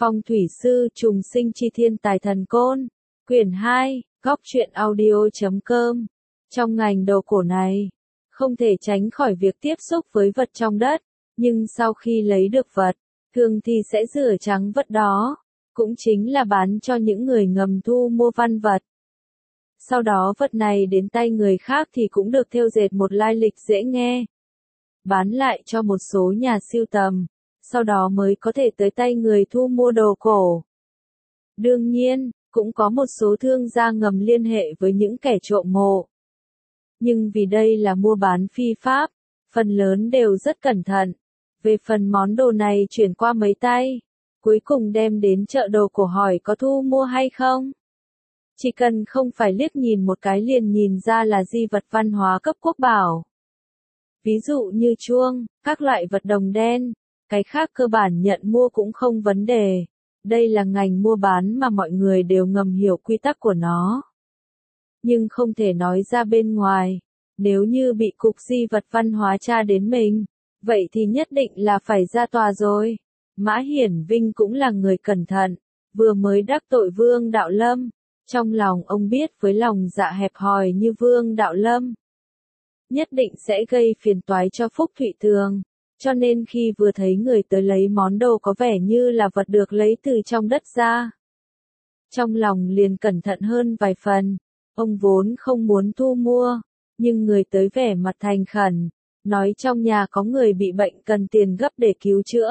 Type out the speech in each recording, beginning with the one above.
Phong thủy sư trùng sinh chi thiên tài thần côn. Quyển 2, góc truyện audio.com. Trong ngành đồ cổ này, không thể tránh khỏi việc tiếp xúc với vật trong đất, nhưng sau khi lấy được vật, thường thì sẽ rửa trắng vật đó, cũng chính là bán cho những người ngầm thu mua văn vật. Sau đó vật này đến tay người khác thì cũng được thêu dệt một lai lịch dễ nghe, bán lại cho một số nhà sưu tầm, sau đó mới có thể tới tay người thu mua đồ cổ. Đương nhiên, cũng có một số thương gia ngầm liên hệ với những kẻ trộm mộ. Nhưng vì đây là mua bán phi pháp, phần lớn đều rất cẩn thận. Về phần món đồ này chuyển qua mấy tay, cuối cùng đem đến chợ đồ cổ hỏi có thu mua hay không. Chỉ cần không phải liếc nhìn một cái liền nhìn ra là di vật văn hóa cấp quốc bảo. Ví dụ như chuông, các loại vật đồng đen, cái khác cơ bản nhận mua cũng không vấn đề. Đây là ngành mua bán mà mọi người đều ngầm hiểu quy tắc của nó. Nhưng không thể nói ra bên ngoài, nếu như bị cục di vật văn hóa tra đến mình, vậy thì nhất định là phải ra tòa rồi. Mã Hiển Vinh cũng là người cẩn thận, vừa mới đắc tội Vương Đạo Lâm, trong lòng ông biết với lòng dạ hẹp hòi như Vương Đạo Lâm, nhất định sẽ gây phiền toái cho Phúc Thụy Tường, cho nên khi vừa thấy người tới lấy món đồ có vẻ như là vật được lấy từ trong đất ra, trong lòng liền cẩn thận hơn vài phần. Ông vốn không muốn thu mua, nhưng người tới vẻ mặt thành khẩn, nói trong nhà có người bị bệnh cần tiền gấp để cứu chữa.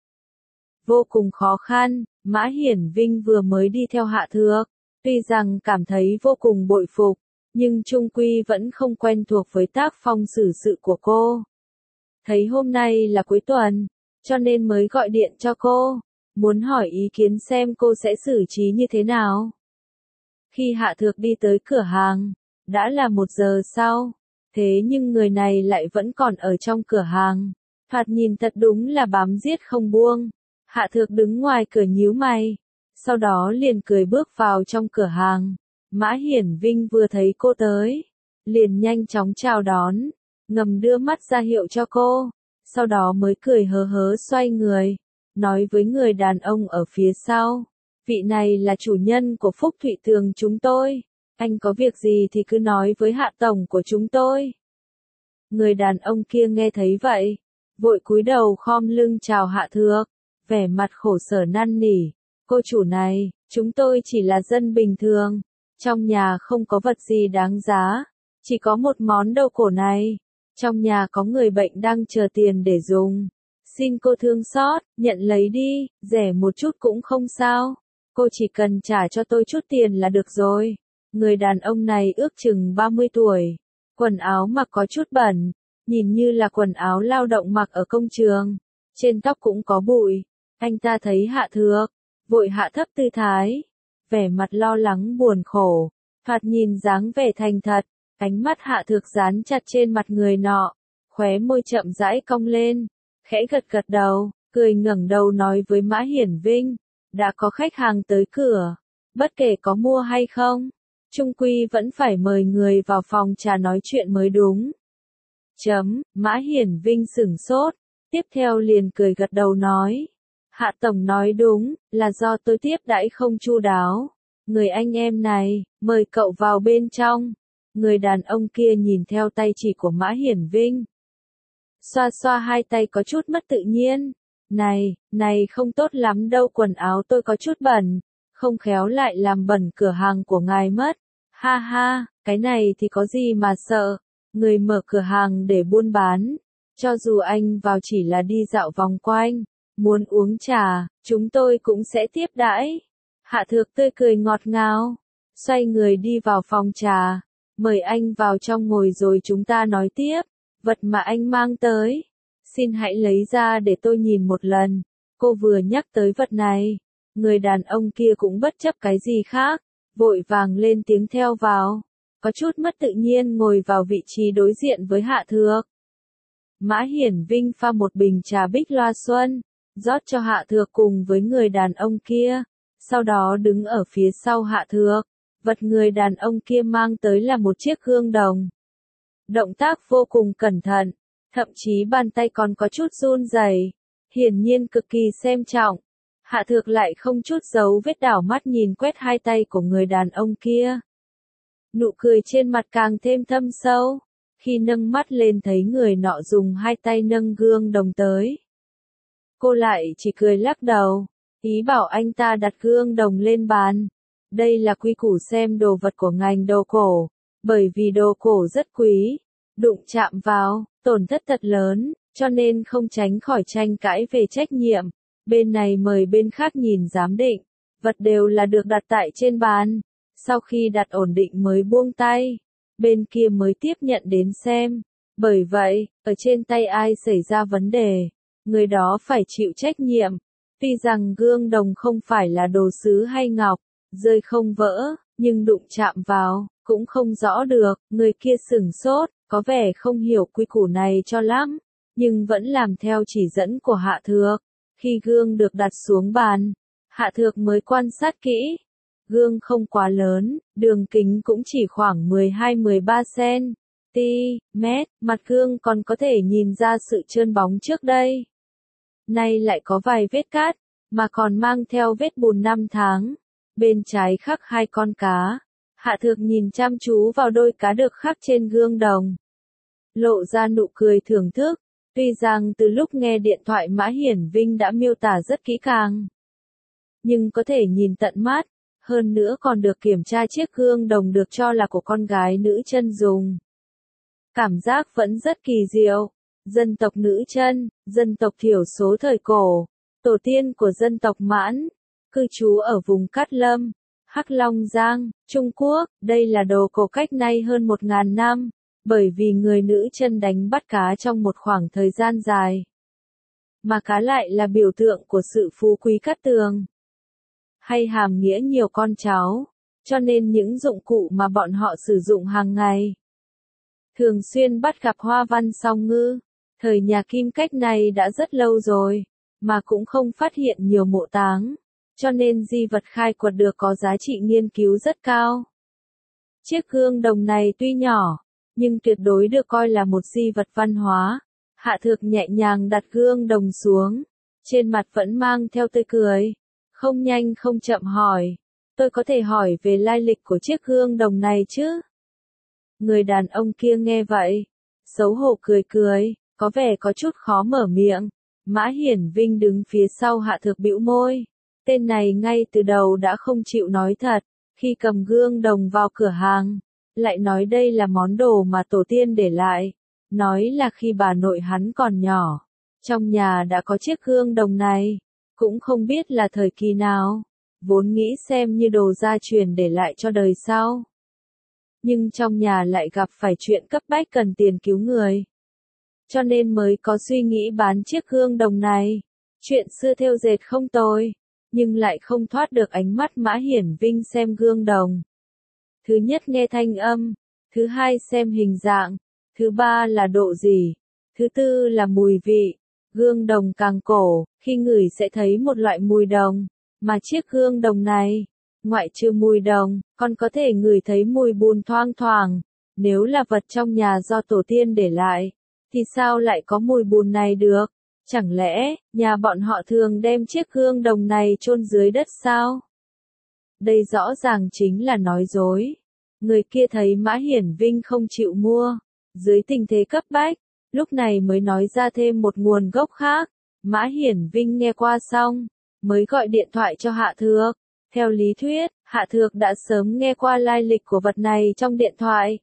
Vô cùng khó khăn, Mã Hiển Vinh vừa mới đi theo Hạ Thược, tuy rằng cảm thấy vô cùng bội phục, nhưng chung quy vẫn không quen thuộc với tác phong xử sự của cô. Thấy hôm nay là cuối tuần, cho nên mới gọi điện cho cô, muốn hỏi ý kiến xem cô sẽ xử trí như thế nào. Khi Hạ Thược đi tới cửa hàng, đã là 1 giờ sau, thế nhưng người này lại vẫn còn ở trong cửa hàng, thoạt nhìn thật đúng là bám giết không buông. Hạ Thược đứng ngoài cửa nhíu mày, sau đó liền cười bước vào trong cửa hàng. Mã Hiển Vinh vừa thấy cô tới, liền nhanh chóng chào đón, ngầm đưa mắt ra hiệu cho cô, sau đó mới cười hớ hớ xoay người, nói với người đàn ông ở phía sau, vị này là chủ nhân của Phúc Thụy Tường chúng tôi, anh có việc gì thì cứ nói với Hạ tổng của chúng tôi. Người đàn ông kia nghe thấy vậy, vội cúi đầu khom lưng chào Hạ Thược, vẻ mặt khổ sở năn nỉ, cô chủ này, chúng tôi chỉ là dân bình thường, trong nhà không có vật gì đáng giá, chỉ có một món đồ cổ này, trong nhà có người bệnh đang chờ tiền để dùng, xin cô thương xót, nhận lấy đi, rẻ một chút cũng không sao, cô chỉ cần trả cho tôi chút tiền là được rồi. Người đàn ông này ước chừng 30 tuổi, quần áo mặc có chút bẩn, nhìn như là quần áo lao động mặc ở công trường, trên tóc cũng có bụi. Anh ta thấy Hạ Thược, vội hạ thấp tư thái, vẻ mặt lo lắng buồn khổ, thoạt nhìn dáng vẻ thành thật, ánh mắt Hạ Thược dán chặt trên mặt người nọ, khóe môi chậm rãi cong lên, khẽ gật gật đầu, cười ngẩng đầu nói với Mã Hiển Vinh, đã có khách hàng tới cửa, bất kể có mua hay không, chung quy vẫn phải mời người vào phòng trà nói chuyện mới đúng. Mã Hiển Vinh sửng sốt, tiếp theo liền cười gật đầu nói, Hạ tổng nói đúng, là do tôi tiếp đãi không chu đáo. Người anh em này, mời cậu vào bên trong. Người đàn ông kia nhìn theo tay chỉ của Mã Hiển Vinh, xoa xoa hai tay có chút mất tự nhiên. Này không tốt lắm đâu, quần áo tôi có chút bẩn, không khéo lại làm bẩn cửa hàng của ngài mất. Ha ha, cái này thì có gì mà sợ, người mở cửa hàng để buôn bán, cho dù anh vào chỉ là đi dạo vòng quanh, muốn uống trà, chúng tôi cũng sẽ tiếp đãi. Hạ Thược tươi cười ngọt ngào, xoay người đi vào phòng trà, mời anh vào trong ngồi rồi chúng ta nói tiếp, vật mà anh mang tới, xin hãy lấy ra để tôi nhìn một lần. Cô vừa nhắc tới vật này, người đàn ông kia cũng bất chấp cái gì khác, vội vàng lên tiếng theo vào, có chút mất tự nhiên ngồi vào vị trí đối diện với Hạ Thược. Mã Hiển Vinh pha một bình trà bích loa xuân, rót cho Hạ Thược cùng với người đàn ông kia, sau đó đứng ở phía sau Hạ Thược, vật người đàn ông kia mang tới là một chiếc gương đồng. Động tác vô cùng cẩn thận, thậm chí bàn tay còn có chút run rẩy, hiển nhiên cực kỳ xem trọng. Hạ Thược lại không chút giấu vết đảo mắt nhìn quét hai tay của người đàn ông kia. Nụ cười trên mặt càng thêm thâm sâu, khi nâng mắt lên thấy người nọ dùng hai tay nâng gương đồng tới. Cô lại chỉ cười lắc đầu, ý bảo anh ta đặt gương đồng lên bàn. Đây là quy củ xem đồ vật của ngành đồ cổ, bởi vì đồ cổ rất quý, đụng chạm vào, tổn thất thật lớn, cho nên không tránh khỏi tranh cãi về trách nhiệm. Bên này mời bên khác nhìn giám định, vật đều là được đặt tại trên bàn. Sau khi đặt ổn định mới buông tay, bên kia mới tiếp nhận đến xem. Bởi vậy, ở trên tay ai xảy ra vấn đề, người đó phải chịu trách nhiệm. Tuy rằng gương đồng không phải là đồ sứ hay ngọc, rơi không vỡ, nhưng đụng chạm vào, cũng không rõ được. Người kia sửng sốt, có vẻ không hiểu quy củ này cho lắm, nhưng vẫn làm theo chỉ dẫn của Hạ Thược. Khi gương được đặt xuống bàn, Hạ Thược mới quan sát kỹ. Gương không quá lớn, đường kính cũng chỉ khoảng 12-13 cm, mặt gương còn có thể nhìn ra sự trơn bóng trước đây. Nay lại có vài vết cát, mà còn mang theo vết bùn năm tháng. Bên trái khắc hai con cá. Hạ Thược nhìn chăm chú vào đôi cá được khắc trên gương đồng, lộ ra nụ cười thưởng thức. Tuy rằng từ lúc nghe điện thoại Mã Hiển Vinh đã miêu tả rất kỹ càng, nhưng có thể nhìn tận mắt, hơn nữa còn được kiểm tra chiếc gương đồng được cho là của con gái nữ chân dùng. Cảm giác vẫn rất kỳ diệu. Dân tộc nữ chân, dân tộc thiểu số thời cổ, tổ tiên của dân tộc Mãn, cư trú ở vùng Cát Lâm, Hắc Long Giang, Trung Quốc. Đây là đồ cổ cách nay hơn 1000 năm, bởi vì người nữ chân đánh bắt cá trong một khoảng thời gian dài. Mà cá lại là biểu tượng của sự phú quý cát tường, hay hàm nghĩa nhiều con cháu, cho nên những dụng cụ mà bọn họ sử dụng hàng ngày thường xuyên bắt gặp hoa văn song ngư. Thời nhà Kim cách này đã rất lâu rồi, mà cũng không phát hiện nhiều mộ táng, cho nên di vật khai quật được có giá trị nghiên cứu rất cao. Chiếc gương đồng này tuy nhỏ, nhưng tuyệt đối được coi là một di vật văn hóa. Hạ Thược nhẹ nhàng đặt gương đồng xuống, trên mặt vẫn mang theo tươi cười, không nhanh không chậm hỏi, tôi có thể hỏi về lai lịch của chiếc gương đồng này chứ? Người đàn ông kia nghe vậy, xấu hổ cười cười, có vẻ có chút khó mở miệng. Mã Hiển Vinh đứng phía sau Hạ Thược bĩu môi, tên này ngay từ đầu đã không chịu nói thật, khi cầm gương đồng vào cửa hàng, lại nói đây là món đồ mà tổ tiên để lại, nói là khi bà nội hắn còn nhỏ, trong nhà đã có chiếc gương đồng này, cũng không biết là thời kỳ nào, vốn nghĩ xem như đồ gia truyền để lại cho đời sau. Nhưng trong nhà lại gặp phải chuyện cấp bách cần tiền cứu người, cho nên mới có suy nghĩ bán chiếc gương đồng này. Chuyện xưa thêu dệt không tồi, nhưng lại không thoát được ánh mắt Mã Hiển Vinh xem gương đồng. Thứ nhất nghe thanh âm, thứ hai xem hình dạng, thứ ba là độ dỉ, thứ tư là mùi vị. Gương đồng càng cổ, khi ngửi sẽ thấy một loại mùi đồng, mà chiếc gương đồng này, ngoại trừ mùi đồng, còn có thể ngửi thấy mùi bùn thoang thoảng. Nếu là vật trong nhà do tổ tiên để lại, thì sao lại có mùi bùn này được? Chẳng lẽ, nhà bọn họ thường đem chiếc gương đồng này chôn dưới đất sao? Đây rõ ràng chính là nói dối. Người kia thấy Mã Hiển Vinh không chịu mua, dưới tình thế cấp bách, lúc này mới nói ra thêm một nguồn gốc khác. Mã Hiển Vinh nghe qua xong, mới gọi điện thoại cho Hạ Thược. Theo lý thuyết, Hạ Thược đã sớm nghe qua lai lịch của vật này trong điện thoại.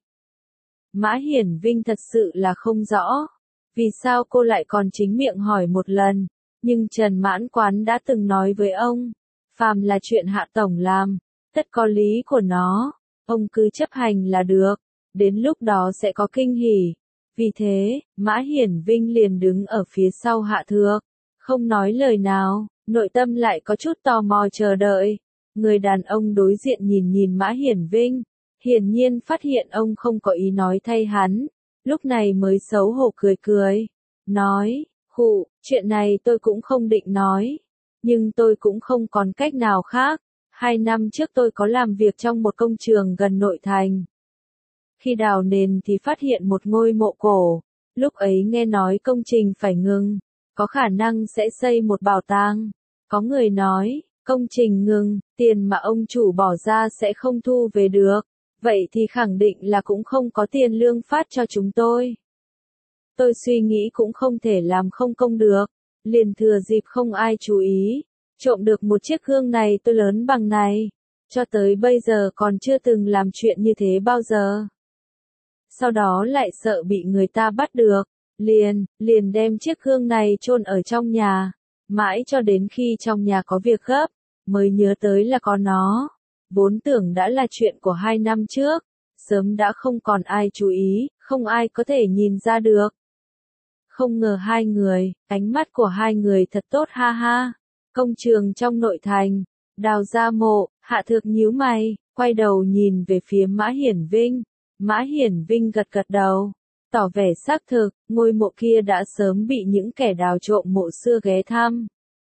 Mã Hiển Vinh thật sự là không rõ, vì sao cô lại còn chính miệng hỏi một lần, nhưng Trần Mãn Quán đã từng nói với ông, phàm là chuyện Hạ Tổng làm, tất có lý của nó, ông cứ chấp hành là được, đến lúc đó sẽ có kinh hỉ. Vì thế, Mã Hiển Vinh liền đứng ở phía sau Hạ Thược, không nói lời nào, nội tâm lại có chút tò mò chờ đợi. Người đàn ông đối diện nhìn nhìn Mã Hiển Vinh, hiển nhiên phát hiện ông không có ý nói thay hắn, lúc này mới xấu hổ cười cười, nói, khụ, chuyện này tôi cũng không định nói, nhưng tôi cũng không còn cách nào khác. 2 năm trước tôi có làm việc trong một công trường gần nội thành. Khi đào nền thì phát hiện một ngôi mộ cổ, lúc ấy nghe nói công trình phải ngừng, có khả năng sẽ xây một bảo tàng. Có người nói, công trình ngừng, tiền mà ông chủ bỏ ra sẽ không thu về được. Vậy thì khẳng định là cũng không có tiền lương phát cho chúng tôi. Tôi suy nghĩ cũng không thể làm không công được. Liền thừa dịp không ai chú ý. Trộm được một chiếc gương này tôi lớn bằng này. Cho tới bây giờ còn chưa từng làm chuyện như thế bao giờ. Sau đó lại sợ bị người ta bắt được. Liền đem chiếc gương này chôn ở trong nhà. Mãi cho đến khi trong nhà có việc gấp, mới nhớ tới là có nó. Vốn tưởng đã là chuyện của 2 năm trước. Sớm đã không còn ai chú ý, không ai có thể nhìn ra được. Không ngờ hai người, ánh mắt của hai người thật tốt ha ha. Công trường trong nội thành, đào ra mộ, Hạ Thược nhíu mày, quay đầu nhìn về phía Mã Hiển Vinh. Mã Hiển Vinh gật gật đầu, tỏ vẻ xác thực, ngôi mộ kia đã sớm bị những kẻ đào trộm mộ xưa ghé thăm.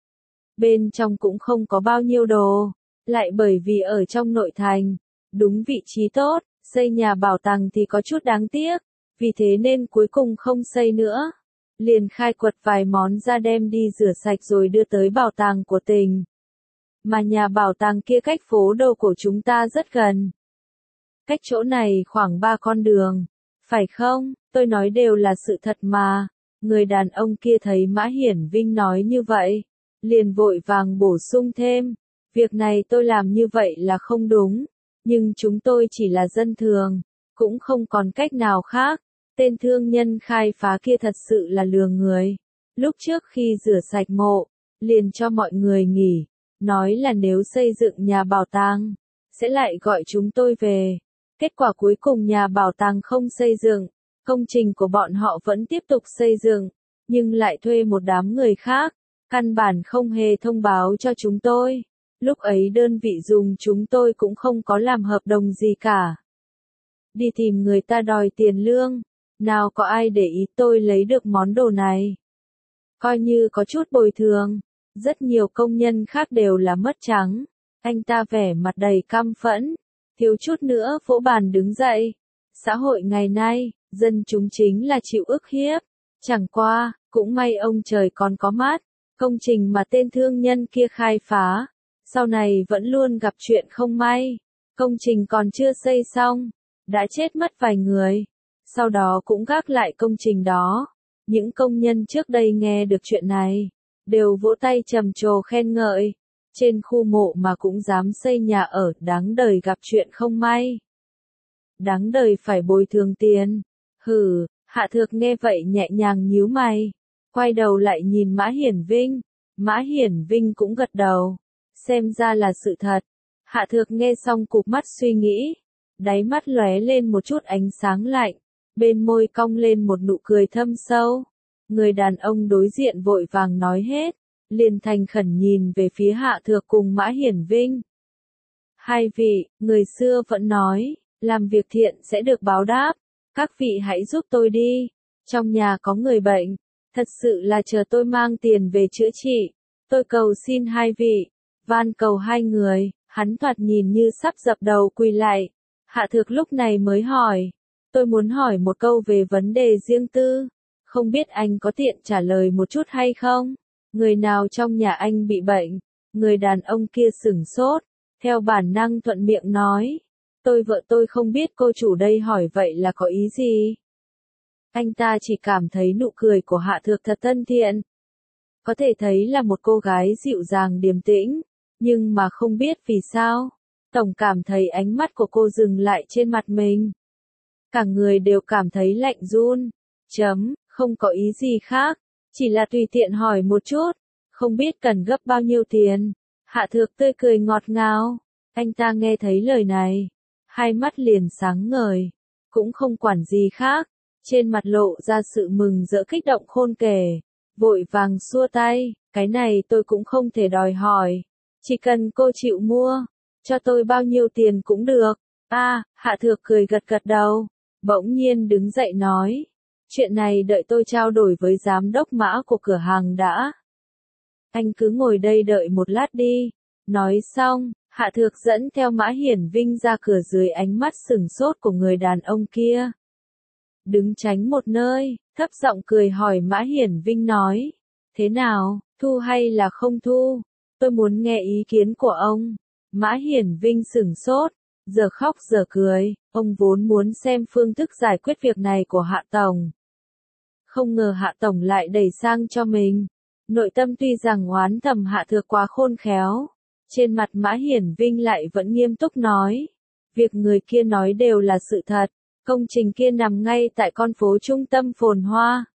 Bên trong cũng không có bao nhiêu đồ, lại bởi vì ở trong nội thành, đúng vị trí tốt, xây nhà bảo tàng thì có chút đáng tiếc, vì thế nên cuối cùng không xây nữa. Liền khai quật vài món ra đem đi rửa sạch rồi đưa tới bảo tàng của tỉnh. Mà nhà bảo tàng kia cách phố đồ của chúng ta rất gần. Cách chỗ này khoảng 3 con đường. Phải không? Tôi nói đều là sự thật mà. Người đàn ông kia thấy Mã Hiển Vinh nói như vậy. Liền vội vàng bổ sung thêm. Việc này tôi làm như vậy là không đúng. Nhưng chúng tôi chỉ là dân thường. Cũng không còn cách nào khác. Tên thương nhân khai phá kia thật sự là lừa người. Lúc trước khi rửa sạch mộ, liền cho mọi người nghỉ. Nói là nếu xây dựng nhà bảo tàng, sẽ lại gọi chúng tôi về. Kết quả cuối cùng nhà bảo tàng không xây dựng, công trình của bọn họ vẫn tiếp tục xây dựng, nhưng lại thuê một đám người khác, căn bản không hề thông báo cho chúng tôi. Lúc ấy đơn vị dùng chúng tôi cũng không có làm hợp đồng gì cả. Đi tìm người ta đòi tiền lương, nào có ai để ý tôi lấy được món đồ này. Coi như có chút bồi thường, rất nhiều công nhân khác đều là mất trắng. Anh ta vẻ mặt đầy căm phẫn, thiếu chút nữa vỗ bàn đứng dậy. Xã hội ngày nay, dân chúng chính là chịu ức hiếp. Chẳng qua, cũng may ông trời còn có mắt. Công trình mà tên thương nhân kia khai phá, sau này vẫn luôn gặp chuyện không may. Công trình còn chưa xây xong, đã chết mất vài người. Sau đó cũng gác lại công trình đó. Những công nhân trước đây nghe được chuyện này, đều vỗ tay trầm trồ khen ngợi. Trên khu mộ mà cũng dám xây nhà ở, đáng đời gặp chuyện không may. Đáng đời phải bồi thường tiền. Hừ, Hạ Thược nghe vậy nhẹ nhàng nhíu mày. Quay đầu lại nhìn Mã Hiển Vinh. Mã Hiển Vinh cũng gật đầu. Xem ra là sự thật. Hạ Thược nghe xong cụp mắt suy nghĩ. Đáy mắt lóe lên một chút ánh sáng lạnh. Bên môi cong lên một nụ cười thâm sâu. Người đàn ông đối diện vội vàng nói hết. Liền thành khẩn nhìn về phía Hạ Thược cùng Mã Hiển Vinh. Hai vị, người xưa vẫn nói, làm việc thiện sẽ được báo đáp. Các vị hãy giúp tôi đi. Trong nhà có người bệnh. Thật sự là chờ tôi mang tiền về chữa trị. Tôi cầu xin hai vị. Van cầu hai người. Hắn thoạt nhìn như sắp dập đầu quỳ lại. Hạ Thược lúc này mới hỏi. Tôi muốn hỏi một câu về vấn đề riêng tư. Không biết anh có tiện trả lời một chút hay không? Người nào trong nhà anh bị bệnh? Người đàn ông kia sửng sốt. Theo bản năng thuận miệng nói. Vợ tôi không biết cô chủ đây hỏi vậy là có ý gì? Anh ta chỉ cảm thấy nụ cười của Hạ Thược thật thân thiện. Có thể thấy là một cô gái dịu dàng điềm tĩnh. Nhưng mà không biết vì sao. Tổng cảm thấy ánh mắt của cô dừng lại trên mặt mình. Cả người đều cảm thấy lạnh run. Không có ý gì khác. Chỉ là tùy tiện hỏi một chút. Không biết cần gấp bao nhiêu tiền. Hạ Thược tươi cười ngọt ngào. Anh ta nghe thấy lời này. Hai mắt liền sáng ngời. Cũng không quản gì khác. Trên mặt lộ ra sự mừng rỡ kích động khôn kể. Vội vàng xua tay. Cái này tôi cũng không thể đòi hỏi. Chỉ cần cô chịu mua. Cho tôi bao nhiêu tiền cũng được. Hạ Thược cười gật gật đầu. Bỗng nhiên đứng dậy nói. Chuyện này đợi tôi trao đổi với giám đốc Mã của cửa hàng đã. Anh cứ ngồi đây đợi một lát đi. Nói xong, Hạ Thược dẫn theo Mã Hiển Vinh ra cửa dưới ánh mắt sửng sốt của người đàn ông kia. Đứng tránh một nơi, thấp giọng cười hỏi Mã Hiển Vinh nói. Thế nào, thu hay là không thu? tôi muốn nghe ý kiến của ông. Mã Hiển Vinh sửng sốt, giờ khóc giờ cười, ông vốn muốn xem phương thức giải quyết việc này của Hạ Tổng. Không ngờ Hạ Tổng lại đẩy sang cho mình. Nội tâm tuy rằng oán thầm Hạ Thược quá khôn khéo, trên mặt Mã Hiển Vinh lại vẫn nghiêm túc nói. Việc người kia nói đều là sự thật, công trình kia nằm ngay tại con phố trung tâm phồn hoa.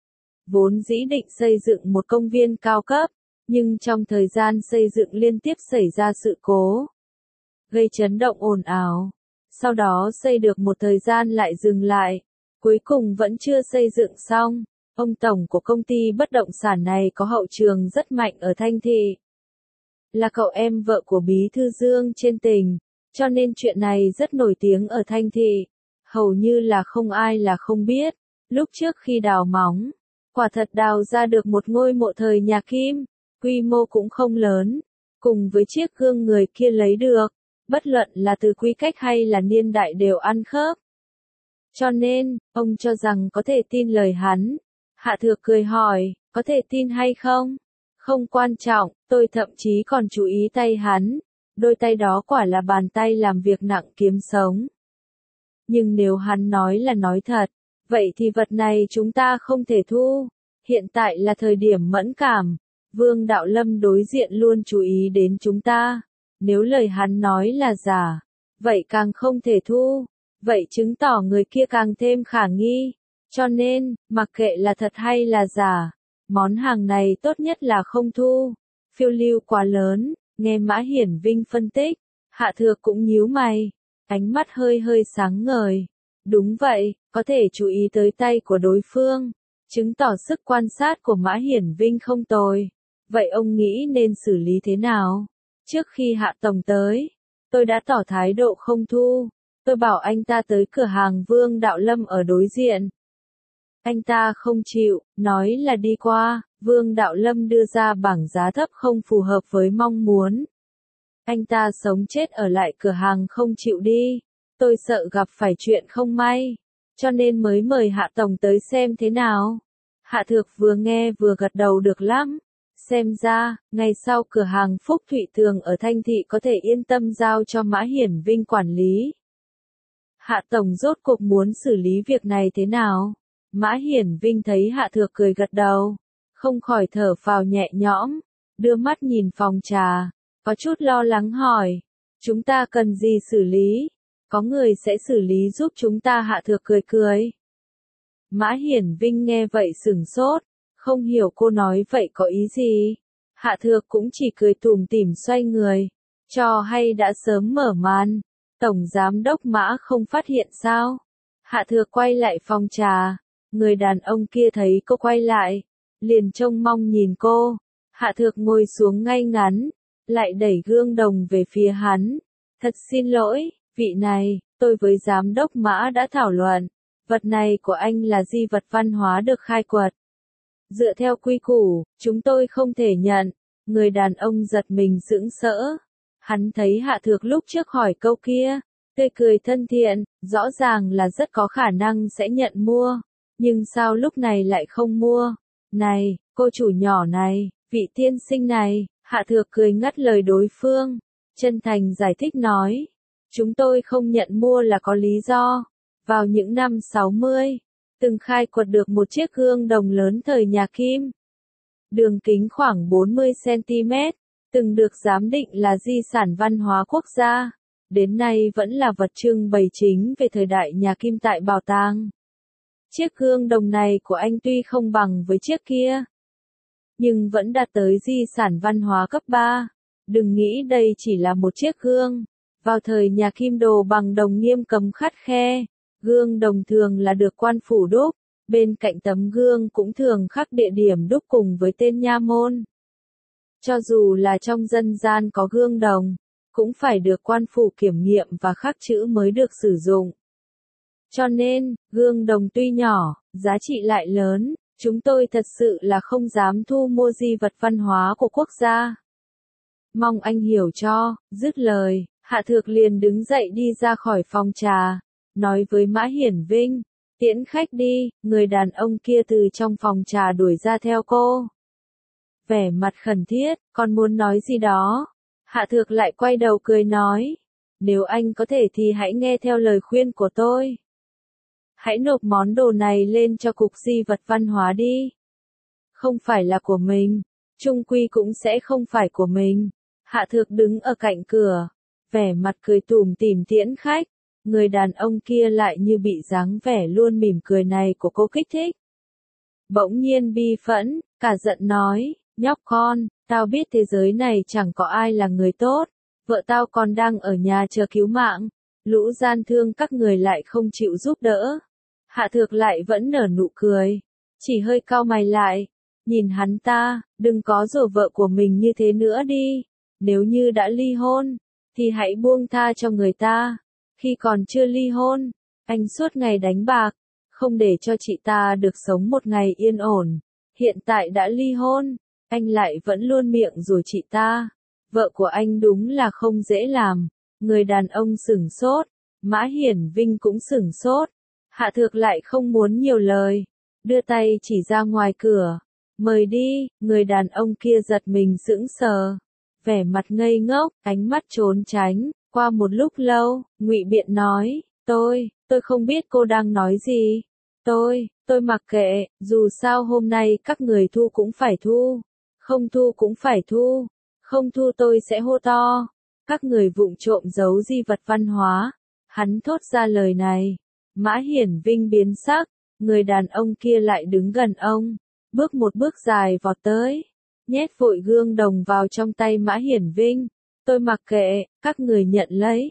Vốn dĩ định xây dựng một công viên cao cấp, nhưng trong thời gian xây dựng liên tiếp xảy ra sự cố, gây chấn động ồn ào. Sau đó xây được một thời gian lại dừng lại, cuối cùng vẫn chưa xây dựng xong. Ông tổng của công ty bất động sản này có hậu trường rất mạnh ở Thanh Thị. Là cậu em vợ của Bí thư Dương trên tỉnh, cho nên chuyện này rất nổi tiếng ở Thanh Thị. Hầu như là không ai là không biết. Lúc trước khi đào móng, quả thật đào ra được một ngôi mộ thời nhà Kim, quy mô cũng không lớn, cùng với chiếc gương người kia lấy được, bất luận là từ quy cách hay là niên đại đều ăn khớp. Cho nên, ông cho rằng có thể tin lời hắn. Hạ Thược cười hỏi, có thể tin hay không? Không quan trọng, tôi thậm chí còn chú ý tay hắn. Đôi tay đó quả là bàn tay làm việc nặng kiếm sống. Nhưng nếu hắn nói là nói thật, vậy thì vật này chúng ta không thể thu. Hiện tại là thời điểm mẫn cảm. Vương Đạo Lâm đối diện luôn chú ý đến chúng ta. Nếu lời hắn nói là giả, vậy càng không thể thu. Vậy chứng tỏ người kia càng thêm khả nghi. Cho nên, mặc kệ là thật hay là giả, món hàng này tốt nhất là không thu. Phiêu lưu quá lớn, nghe Mã Hiển Vinh phân tích, Hạ Thược cũng nhíu mày, ánh mắt hơi hơi sáng ngời. Đúng vậy, có thể chú ý tới tay của đối phương, chứng tỏ sức quan sát của Mã Hiển Vinh không tồi. Vậy ông nghĩ nên xử lý thế nào? Trước khi Hạ Tổng tới, tôi đã tỏ thái độ không thu. Tôi bảo anh ta tới cửa hàng Vương Đạo Lâm ở đối diện. Anh ta không chịu, nói là đi qua. Vương Đạo Lâm đưa ra bảng giá thấp không phù hợp với mong muốn. Anh ta sống chết ở lại cửa hàng không chịu đi. Tôi sợ gặp phải chuyện không may, cho nên mới mời Hạ Tổng tới xem thế nào. Hạ Thược vừa nghe vừa gật đầu được lắm. Xem ra, ngày sau cửa hàng Phúc Thụy Tường ở Thanh Thị có thể yên tâm giao cho Mã Hiển Vinh quản lý. Hạ Tổng rốt cuộc muốn xử lý việc này thế nào? Mã Hiển Vinh thấy Hạ Thược cười gật đầu, không khỏi thở phào nhẹ nhõm, đưa mắt nhìn phòng trà, có chút lo lắng hỏi, chúng ta cần gì xử lý? Có người sẽ xử lý giúp chúng ta. Hạ Thược cười cười. Mã Hiển Vinh nghe vậy sửng sốt, không hiểu cô nói vậy có ý gì. Hạ Thược cũng chỉ cười tủm tỉm xoay người, trò hay đã sớm mở màn. Tổng giám đốc Mã không phát hiện sao? Hạ Thược quay lại phòng trà, người đàn ông kia thấy cô quay lại, liền trông mong nhìn cô. Hạ Thược ngồi xuống ngay ngắn, lại đẩy gương đồng về phía hắn. Thật xin lỗi, vị này, tôi với giám đốc Mã đã thảo luận, vật này của anh là di vật văn hóa được khai quật. Dựa theo quy củ, chúng tôi không thể nhận. Người đàn ông giật mình sững sỡ. Hắn thấy Hạ Thược lúc trước hỏi câu kia, tươi cười thân thiện, rõ ràng là rất có khả năng sẽ nhận mua. Nhưng sao lúc này lại không mua? Này, cô chủ nhỏ này, vị tiên sinh này. Hạ Thược cười ngắt lời đối phương, chân thành giải thích nói. Chúng tôi không nhận mua là có lý do. Vào những năm 60, từng khai quật được một chiếc gương đồng lớn thời nhà Kim. Đường kính khoảng 40 cm, từng được giám định là di sản văn hóa quốc gia. Đến nay vẫn là vật trưng bày chính về thời đại nhà Kim tại bảo tàng. Chiếc gương đồng này của anh tuy không bằng với chiếc kia, nhưng vẫn đạt tới di sản văn hóa cấp 3. Đừng nghĩ đây chỉ là một chiếc gương. Vào thời nhà Kim đồ bằng đồng nghiêm cấm khắt khe. Gương đồng thường là được quan phủ đúc. Bên cạnh tấm gương cũng thường khắc địa điểm đúc cùng với tên nha môn. Cho dù là trong dân gian có gương đồng, cũng phải được quan phủ kiểm nghiệm và khắc chữ mới được sử dụng. Cho nên, gương đồng tuy nhỏ, giá trị lại lớn. Chúng tôi thật sự là không dám thu mua di vật văn hóa của quốc gia. Mong anh hiểu cho. Dứt lời, Hạ Thược liền đứng dậy đi ra khỏi phòng trà, nói với Mã Hiển Vinh, tiễn khách đi. Người đàn ông kia từ trong phòng trà đuổi ra theo cô. vẻ mặt khẩn thiết, con muốn nói gì đó. Hạ Thược lại quay đầu cười nói, nếu anh có thể thì hãy nghe theo lời khuyên của tôi. Hãy nộp món đồ này lên cho Cục Di vật Văn hóa đi. Không phải là của mình, chung quy cũng sẽ không phải của mình. Hạ Thược đứng ở cạnh cửa, vẻ mặt cười tủm tỉm tiễn khách. Người đàn ông kia lại như bị dáng vẻ luôn mỉm cười này của cô kích thích. Bỗng nhiên bi phẫn, cả giận nói, nhóc con, tao biết thế giới này chẳng có ai là người tốt. Vợ tao còn đang ở nhà chờ cứu mạng. Lũ gian thương các người lại không chịu giúp đỡ. Hạ Thược lại vẫn nở nụ cười, chỉ hơi cau mày lại. Nhìn hắn ta, đừng có dỗ vợ của mình như thế nữa đi. Nếu như đã ly hôn, thì hãy buông tha cho người ta. Khi còn chưa ly hôn, anh suốt ngày đánh bạc, không để cho chị ta được sống một ngày yên ổn. Hiện tại đã ly hôn, anh lại vẫn luôn miệng rồi chị ta. Vợ của anh đúng là không dễ làm. Người đàn ông sửng sốt, Mã Hiển Vinh cũng sửng sốt. Hạ Thược lại không muốn nhiều lời, đưa tay chỉ ra ngoài cửa. Mời đi, người đàn ông kia giật mình sững sờ. Vẻ mặt ngây ngốc, ánh mắt trốn tránh. Qua một lúc lâu, Ngụy Biện nói, tôi không biết cô đang nói gì. Tôi mặc kệ, dù sao hôm nay các người thu cũng phải thu. Không thu cũng phải thu. Không thu tôi sẽ hô to. Các người vụng trộm giấu di vật văn hóa. Hắn thốt ra lời này. Mã Hiển Vinh biến sắc. Người đàn ông kia lại đứng gần ông. Bước một bước dài vọt tới. Nhét vội gương đồng vào trong tay Mã Hiển Vinh. Tôi mặc kệ, các người nhận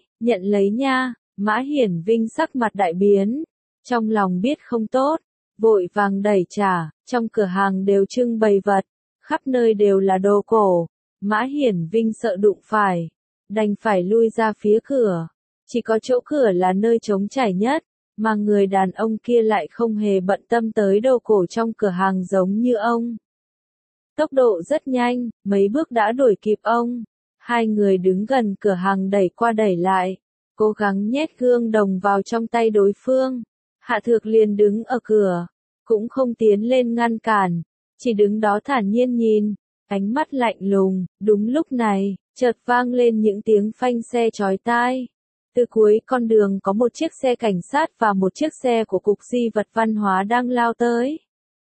lấy nha. Mã Hiển Vinh sắc mặt đại biến. Trong lòng biết không tốt. Vội vàng đẩy trả. Trong cửa hàng đều trưng bày vật. Khắp nơi đều là đồ cổ. Mã Hiển Vinh sợ đụng phải. Đành phải lui ra phía cửa. Chỉ có chỗ cửa là nơi trống trải nhất. Mà người đàn ông kia lại không hề bận tâm tới đồ cổ trong cửa hàng giống như ông. Tốc độ rất nhanh, mấy bước đã đuổi kịp ông. Hai người đứng gần cửa hàng đẩy qua đẩy lại, cố gắng nhét gương đồng vào trong tay đối phương. Hạ Thược liền đứng ở cửa, cũng không tiến lên ngăn cản, chỉ đứng đó thản nhiên nhìn, ánh mắt lạnh lùng. Đúng lúc này, chợt vang lên những tiếng phanh xe chói tai. Từ cuối con đường có một chiếc xe cảnh sát và một chiếc xe của Cục Di vật Văn hóa đang lao tới.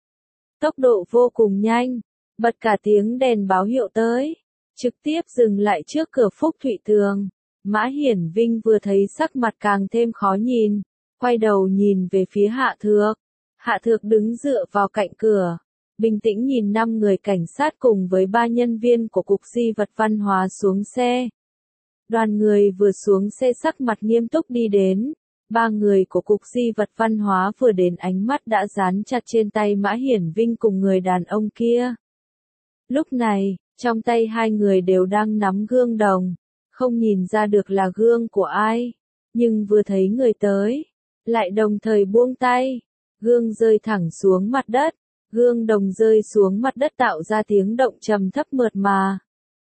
Tốc độ vô cùng nhanh, bật cả tiếng đèn báo hiệu tới, trực tiếp dừng lại trước cửa Phúc Thụy Tường. Mã Hiển Vinh vừa thấy sắc mặt càng thêm khó nhìn, quay đầu nhìn về phía Hạ Thược. Hạ Thược đứng dựa vào cạnh cửa, bình tĩnh nhìn 5 người cảnh sát cùng với 3 nhân viên của Cục Di vật Văn hóa xuống xe. Đoàn người vừa xuống xe sắc mặt nghiêm túc đi đến. 3 người của Cục Di vật Văn hóa vừa đến ánh mắt đã dán chặt trên tay Mã Hiển Vinh cùng người đàn ông kia. Lúc này, trong tay hai người đều đang nắm gương đồng. Không nhìn ra được là gương của ai. Nhưng vừa thấy người tới, lại đồng thời buông tay. Gương rơi thẳng xuống mặt đất. Gương đồng rơi xuống mặt đất tạo ra tiếng động trầm thấp mượt mà.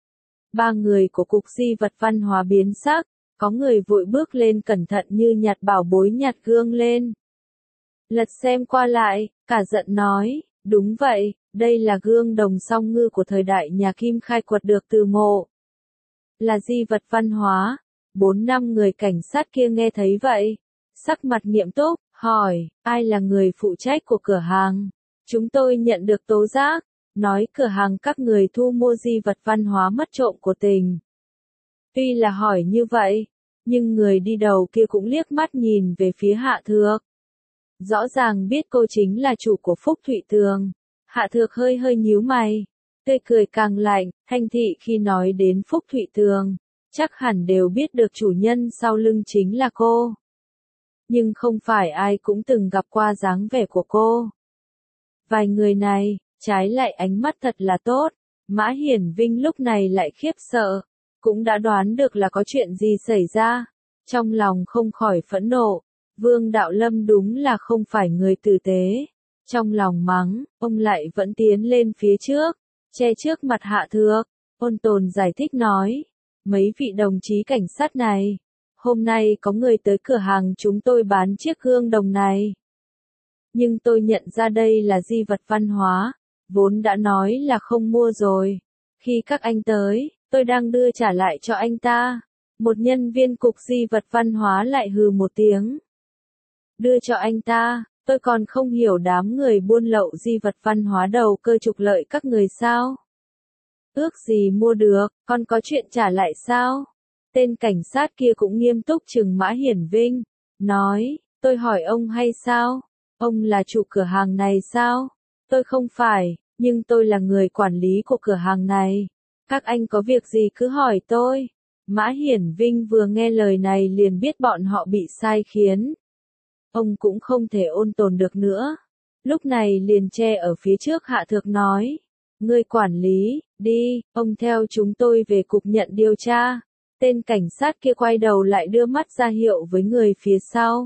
3 người của Cục Di vật Văn hóa biến sắc, có người vội bước lên cẩn thận như nhặt bảo bối nhặt gương lên. Lật xem qua lại, cả giận nói, đúng vậy, đây là gương đồng song ngư của thời đại nhà Kim khai quật được từ mộ. Là di vật văn hóa. 4-5 người cảnh sát kia nghe thấy vậy, sắc mặt nghiêm túc, hỏi, ai là người phụ trách của cửa hàng? Chúng tôi nhận được tố giác. Nói cửa hàng các người thu mua di vật văn hóa mất trộm của tỉnh. Tuy là hỏi như vậy, nhưng người đi đầu kia cũng liếc mắt nhìn về phía Hạ Thược. Rõ ràng biết cô chính là chủ của Phúc Thụy Tường. Hạ Thược hơi nhíu mày, tươi cười càng lạnh. Thanh thị khi nói đến Phúc Thụy Tường, chắc hẳn đều biết được chủ nhân sau lưng chính là cô. Nhưng không phải ai cũng từng gặp qua dáng vẻ của cô. Vài người này, trái lại ánh mắt thật là tốt. Mã Hiển Vinh lúc này lại khiếp sợ, cũng đã đoán được là có chuyện gì xảy ra. Trong lòng không khỏi phẫn nộ, Vương Đạo Lâm đúng là không phải người tử tế. Trong lòng mắng, ông lại vẫn tiến lên phía trước, che trước mặt Hạ Thược, ôn tồn giải thích nói, mấy vị đồng chí cảnh sát này, hôm nay có người tới cửa hàng chúng tôi bán chiếc gương đồng này. Nhưng tôi nhận ra đây là di vật văn hóa. vốn đã nói là không mua rồi. Khi các anh tới, tôi đang đưa trả lại cho anh ta. Một nhân viên cục di vật văn hóa lại hừ một tiếng. Đưa cho anh ta, tôi còn không hiểu đám người buôn lậu di vật văn hóa đầu cơ trục lợi các người sao? Ước gì mua được, còn có chuyện trả lại sao? Tên cảnh sát kia cũng nghiêm túc trừng Mã Hiển Vinh, nói, tôi hỏi ông hay sao? Ông là chủ cửa hàng này sao? Tôi không phải, nhưng tôi là người quản lý của cửa hàng này. Các anh có việc gì cứ hỏi tôi. Mã Hiển Vinh vừa nghe lời này liền biết bọn họ bị sai khiến. Ông cũng không thể ôn tồn được nữa. Lúc này liền che ở phía trước Hạ Thược nói. Ngươi quản lý, đi, ông theo chúng tôi về cục nhận điều tra. Tên cảnh sát kia quay đầu lại đưa mắt ra hiệu với người phía sau.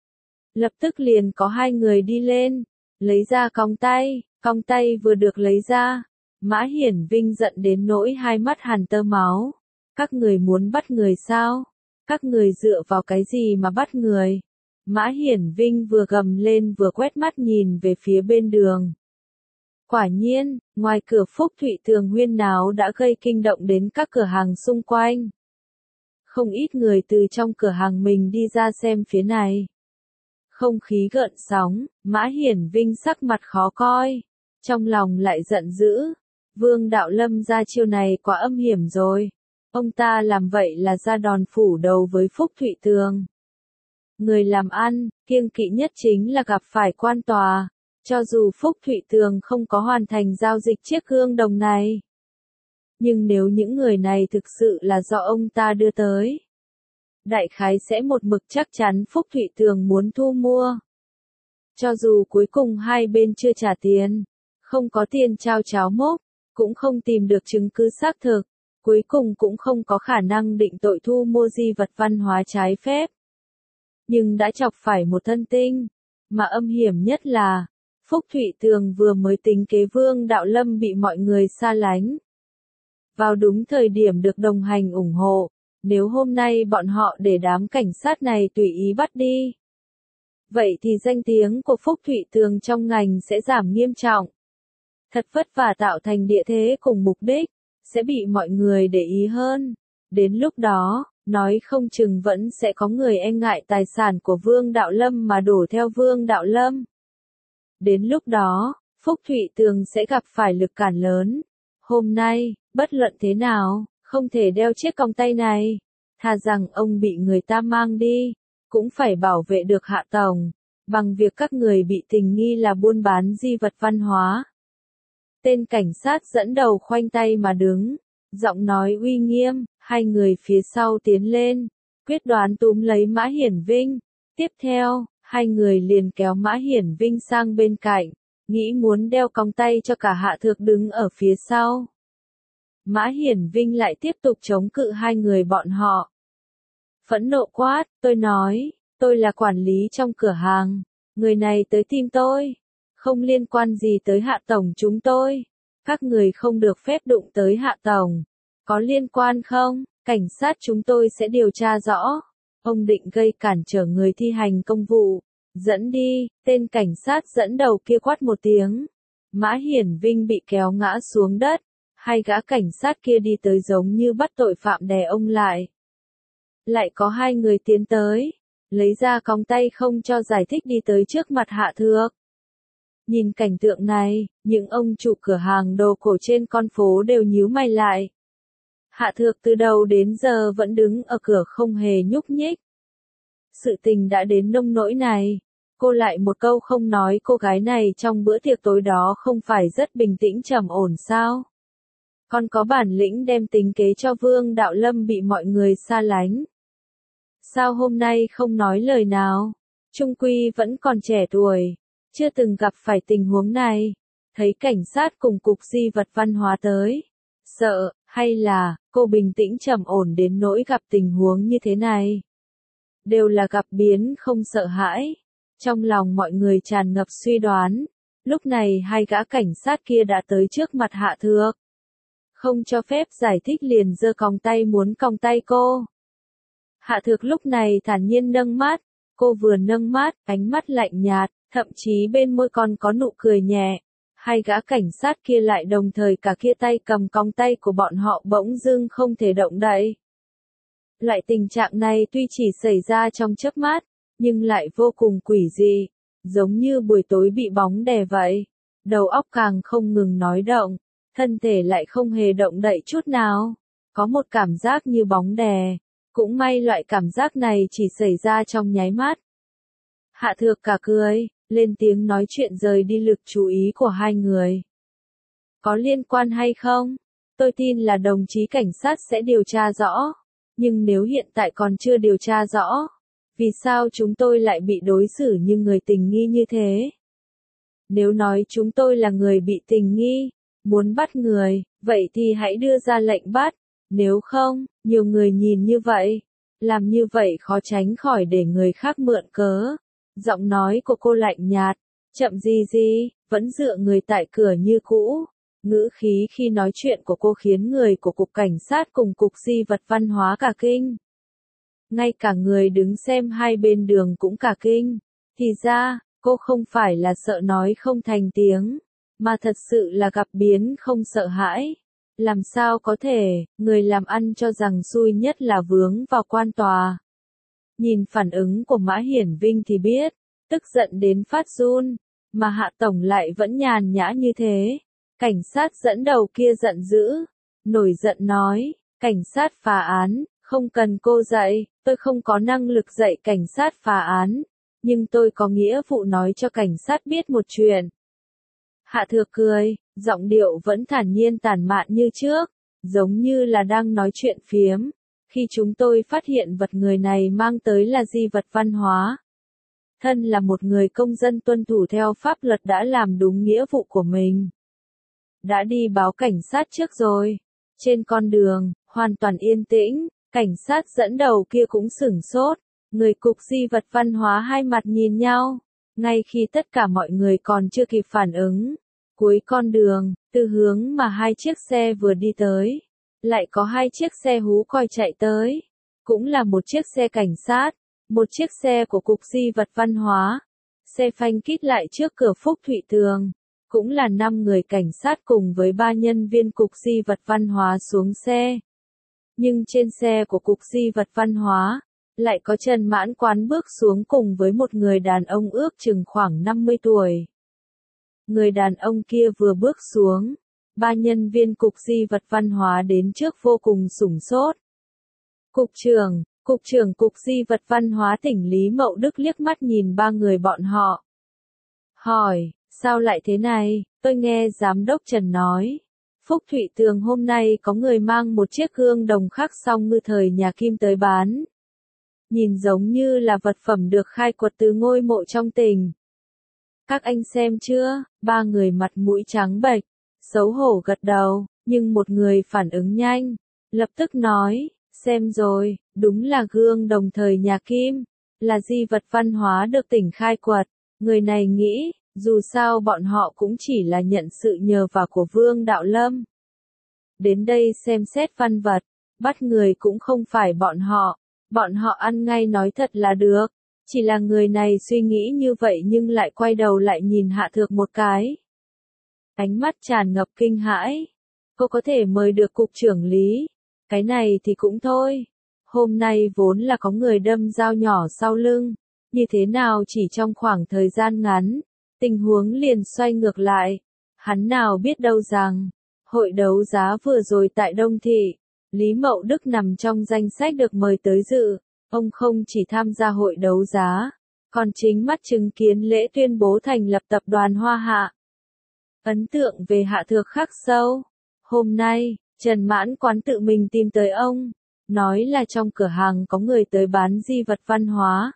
Lập tức liền có hai người đi lên, lấy ra còng tay vừa được lấy ra. Mã Hiển Vinh giận đến nỗi hai mắt hằn tơ máu. Các người muốn bắt người sao? Các người dựa vào cái gì mà bắt người? Mã Hiển Vinh vừa gầm lên vừa quét mắt nhìn về phía bên đường. Quả nhiên, ngoài cửa Phúc Thụy Tường huyên náo đã gây kinh động đến các cửa hàng xung quanh. Không ít người từ trong cửa hàng mình đi ra xem phía này. Không khí gợn sóng, Mã Hiển Vinh sắc mặt khó coi. Trong lòng lại giận dữ. Vương Đạo Lâm ra chiêu này quá âm hiểm rồi. Ông ta làm vậy là ra đòn phủ đầu với Phúc Thụy Tường. Người làm ăn, kiêng kỵ nhất chính là gặp phải quan tòa. Cho dù Phúc Thụy Tường không có hoàn thành giao dịch chiếc gương đồng này. Nhưng nếu những người này thực sự là do ông ta đưa tới, đại khái sẽ một mực chắc chắn Phúc Thụy Tường muốn thu mua. Cho dù cuối cùng hai bên chưa trả tiền, không có tiền trao cháo mốc, cũng không tìm được chứng cứ xác thực, cuối cùng cũng không có khả năng định tội thu mua di vật văn hóa trái phép. Nhưng đã chọc phải một thân tinh, mà âm hiểm nhất là, Phúc Thụy Tường vừa mới tính kế Vương Đạo Lâm bị mọi người xa lánh. Vào đúng thời điểm được đồng hành ủng hộ, nếu hôm nay bọn họ để đám cảnh sát này tùy ý bắt đi. Vậy thì danh tiếng của Phúc Thụy Tường trong ngành sẽ giảm nghiêm trọng. Thật vất vả tạo thành địa thế cùng mục đích, sẽ bị mọi người để ý hơn. Đến lúc đó, nói không chừng vẫn sẽ có người e ngại tài sản của Vương Đạo Lâm mà đổ theo Vương Đạo Lâm. Đến lúc đó, Phúc Thụy Tường sẽ gặp phải lực cản lớn. Hôm nay, bất luận thế nào, không thể đeo chiếc còng tay này. Thà rằng ông bị người ta mang đi, cũng phải bảo vệ được Hạ Tổng, bằng việc các người bị tình nghi là buôn bán di vật văn hóa. Tên cảnh sát dẫn đầu khoanh tay mà đứng, giọng nói uy nghiêm, hai người phía sau tiến lên, quyết đoán túm lấy Mã Hiển Vinh. Tiếp theo, hai người liền kéo Mã Hiển Vinh sang bên cạnh, nghĩ muốn đeo còng tay cho cả Hạ Thược đứng ở phía sau. Mã Hiển Vinh lại tiếp tục chống cự hai người bọn họ. Phẫn nộ quát, tôi nói, tôi là quản lý trong cửa hàng, người này tới tìm tôi, không liên quan gì tới Hạ Tổng chúng tôi, các người không được phép đụng tới Hạ Tổng, có liên quan không, cảnh sát chúng tôi sẽ điều tra rõ, ông định gây cản trở người thi hành công vụ, dẫn đi, tên cảnh sát dẫn đầu kia quát một tiếng, Mã Hiển Vinh bị kéo ngã xuống đất, hai gã cảnh sát kia đi tới giống như bắt tội phạm đè ông lại. Lại có hai người tiến tới, lấy ra còng tay không cho giải thích đi tới trước mặt Hạ Thược. Nhìn cảnh tượng này, những ông chủ cửa hàng đồ cổ trên con phố đều nhíu mày lại. Hạ Thược từ đầu đến giờ vẫn đứng ở cửa không hề nhúc nhích. Sự tình đã đến nông nỗi này, cô lại một câu không nói, cô gái này trong bữa tiệc tối đó không phải rất bình tĩnh trầm ổn sao? Còn có bản lĩnh đem tính kế cho Vương Đạo Lâm bị mọi người xa lánh. Sao hôm nay không nói lời nào? Trung quy vẫn còn trẻ tuổi, chưa từng gặp phải tình huống này. Thấy cảnh sát cùng cục di vật văn hóa tới. Sợ, hay là, cô bình tĩnh trầm ổn đến nỗi gặp tình huống như thế này? Đều là gặp biến không sợ hãi. Trong lòng mọi người tràn ngập suy đoán. Lúc này hai gã cảnh sát kia đã tới trước mặt Hạ Thược. Không cho phép giải thích liền giơ còng tay muốn còng tay cô. Hạ Thược lúc này thản nhiên nâng mắt, cô vừa nâng mắt, ánh mắt lạnh nhạt, thậm chí bên môi còn có nụ cười nhẹ. Hai gã cảnh sát kia lại đồng thời cả kia tay cầm còng tay của bọn họ bỗng dưng không thể động đậy. Loại tình trạng này tuy chỉ xảy ra trong chớp mắt, nhưng lại vô cùng quỷ dị, giống như buổi tối bị bóng đè vậy. Đầu óc càng không ngừng nói động, thân thể lại không hề động đậy chút nào, có một cảm giác như bóng đè. Cũng may loại cảm giác này chỉ xảy ra trong nháy mắt. Hạ Thược cả cười, lên tiếng nói chuyện rời đi lực chú ý của hai người. Có liên quan hay không? Tôi tin là đồng chí cảnh sát sẽ điều tra rõ. Nhưng nếu hiện tại còn chưa điều tra rõ, vì sao chúng tôi lại bị đối xử như người tình nghi như thế? Nếu nói chúng tôi là người bị tình nghi, muốn bắt người, vậy thì hãy đưa ra lệnh bắt. Nếu không, nhiều người nhìn như vậy, làm như vậy khó tránh khỏi để người khác mượn cớ. Giọng nói của cô lạnh nhạt, chậm gì, vẫn dựa người tại cửa như cũ. Ngữ khí khi nói chuyện của cô khiến người của cục cảnh sát cùng cục di vật văn hóa cả kinh. Ngay cả người đứng xem hai bên đường cũng cả kinh. Thì ra, cô không phải là sợ nói không thành tiếng, mà thật sự là gặp biến không sợ hãi. Làm sao có thể, người làm ăn cho rằng xui nhất là vướng vào quan tòa. Nhìn phản ứng của Mã Hiển Vinh thì biết, tức giận đến phát run, mà Hạ Tổng lại vẫn nhàn nhã như thế. Cảnh sát dẫn đầu kia giận dữ, nổi giận nói, cảnh sát phá án, không cần cô dạy, tôi không có năng lực dạy cảnh sát phá án, nhưng tôi có nghĩa vụ nói cho cảnh sát biết một chuyện. Hạ Thược cười, giọng điệu vẫn thản nhiên tản mạn như trước, giống như là đang nói chuyện phiếm. Khi chúng tôi phát hiện vật người này mang tới là di vật văn hóa. Thân là một người công dân tuân thủ theo pháp luật đã làm đúng nghĩa vụ của mình. Đã đi báo cảnh sát trước rồi. Trên con đường, hoàn toàn yên tĩnh, cảnh sát dẫn đầu kia cũng sửng sốt. Người cục di vật văn hóa hai mặt nhìn nhau. Ngay khi tất cả mọi người còn chưa kịp phản ứng. Cuối con đường, từ hướng mà hai chiếc xe vừa đi tới. Lại có hai chiếc xe hú còi chạy tới. Cũng là một chiếc xe cảnh sát. Một chiếc xe của cục di vật văn hóa. Xe phanh kít lại trước cửa Phúc Thụy Tường. Cũng là 5 người cảnh sát cùng với 3 nhân viên cục di vật văn hóa xuống xe. Nhưng trên xe của cục di vật văn hóa, lại có Trần Mãn Quán bước xuống cùng với một người đàn ông ước chừng khoảng 50 tuổi. Người đàn ông kia vừa bước xuống, 3 nhân viên cục di vật văn hóa đến trước vô cùng sửng sốt. Cục trưởng cục di vật văn hóa tỉnh Lý Mậu Đức liếc mắt nhìn 3 người bọn họ. Hỏi, sao lại thế này, tôi nghe giám đốc Trần nói. Phúc Thụy Tường hôm nay có người mang một chiếc gương đồng khắc song ngư thời nhà Kim tới bán. Nhìn giống như là vật phẩm được khai quật từ ngôi mộ trong tỉnh. Các anh xem chưa, 3 người mặt mũi trắng bệch, xấu hổ gật đầu, nhưng một người phản ứng nhanh, lập tức nói, xem rồi, đúng là gương đồng thời nhà Kim, là di vật văn hóa được tỉnh khai quật. Người này nghĩ, dù sao bọn họ cũng chỉ là nhận sự nhờ vả của Vương Đạo Lâm. Đến đây xem xét văn vật, bắt người cũng không phải bọn họ ăn ngay nói thật là được. Chỉ là người này suy nghĩ như vậy nhưng lại quay đầu lại nhìn Hạ Thược một cái. Ánh mắt tràn ngập kinh hãi. Cô có thể mời được cục trưởng Lý. Cái này thì cũng thôi. Hôm nay vốn là có người đâm dao nhỏ sau lưng. Như thế nào chỉ trong khoảng thời gian ngắn. Tình huống liền xoay ngược lại. Hắn nào biết đâu rằng. Hội đấu giá vừa rồi tại Đông Thị. Lý Mậu Đức nằm trong danh sách được mời tới dự. Ông không chỉ tham gia hội đấu giá, còn chính mắt chứng kiến lễ tuyên bố thành lập tập đoàn Hoa Hạ. Ấn tượng về Hạ Thược khắc sâu. Hôm nay, Trần Mãn Quán tự mình tìm tới ông, nói là trong cửa hàng có người tới bán di vật văn hóa.